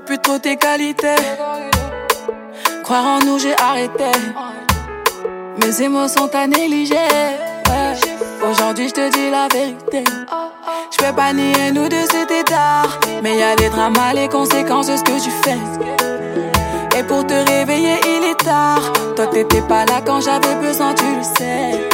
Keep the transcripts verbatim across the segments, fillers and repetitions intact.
plus trop tes qualités. Croire en nous, j'ai arrêté. Mes émotions t'as négligé. Ouais. Aujourd'hui, je te dis la vérité. Je peux pas nier, nous deux c'était tard. Mais y'a les dramas, les conséquences de ce que tu fais. Et pour te réveiller, il est tard. Toi, t'étais pas là quand j'avais besoin, tu le sais.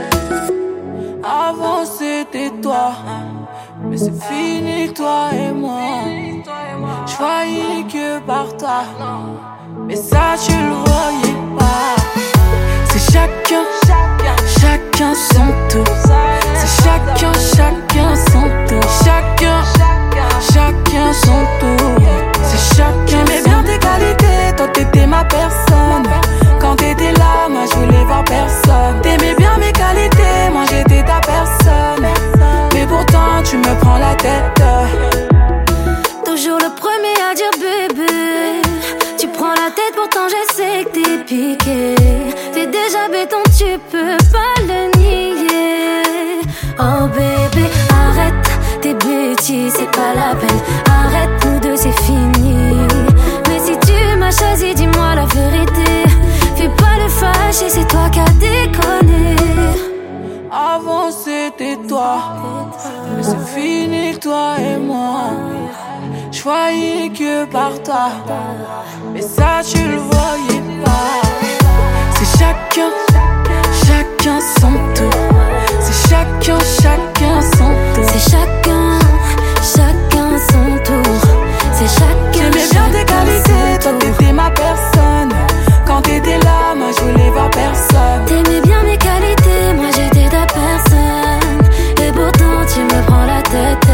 Avant, c'était toi. Mais c'est fini, toi et moi. Je voyais que par toi. Mais ça, tu le voyais pas. C'est chacun, chacun son tour. C'est chacun, chacun son tour. Chacun, chacun son tour. C'est chacun. J'aimais bien tes qualités, toi t'étais ma personne. Quand t'étais là, moi je voulais voir personne. T'aimais bien mes qualités, moi j'étais ta personne. Mais pourtant tu me prends la tête. Toujours le premier à dire bébé. Tu prends la tête, pourtant je sais que t'es piqué. T'es déjà béton, tu peux pas le nier. Oh bébé, arrête tes bêtises, c'est pas la peine. Arrête, nous deux c'est fini. Mais si tu m'as choisi, dis-moi la vérité. Fais pas le fâché, c'est toi qui as déconné. Avant c'était toi, mais c'est fini toi et moi. Je voyais que par toi, mais ça tu le voyais pas. C'est chacun, chacun son tour. C'est chacun, chacun son tour. C'est chacun, chacun son tour. C'est chacun. J'aimais bien tes qualités, toi t'étais ma personne. Quand t'étais là, moi je voulais voir personne. T'aimais bien mes qualités, moi j'étais ta personne. Et pourtant tu me prends la tête.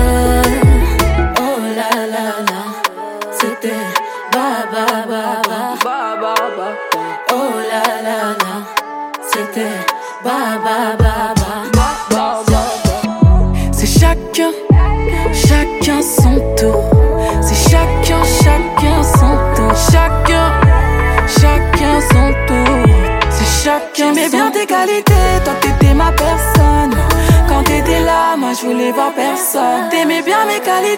Oh la la la, c'était ba ba ba ba Ba ba ba. Oh la la la, c'était ba ba ba ba Ba ba ba. C'est chacun, chacun son tour. C'est chacun, chacun son tour. Chacun, chacun son tour. C'est chacun. J'aimais bien tes qualités, toi t'étais ma personne. Quand t'étais là, moi je voulais voir personne. T'aimais bien mes qualités.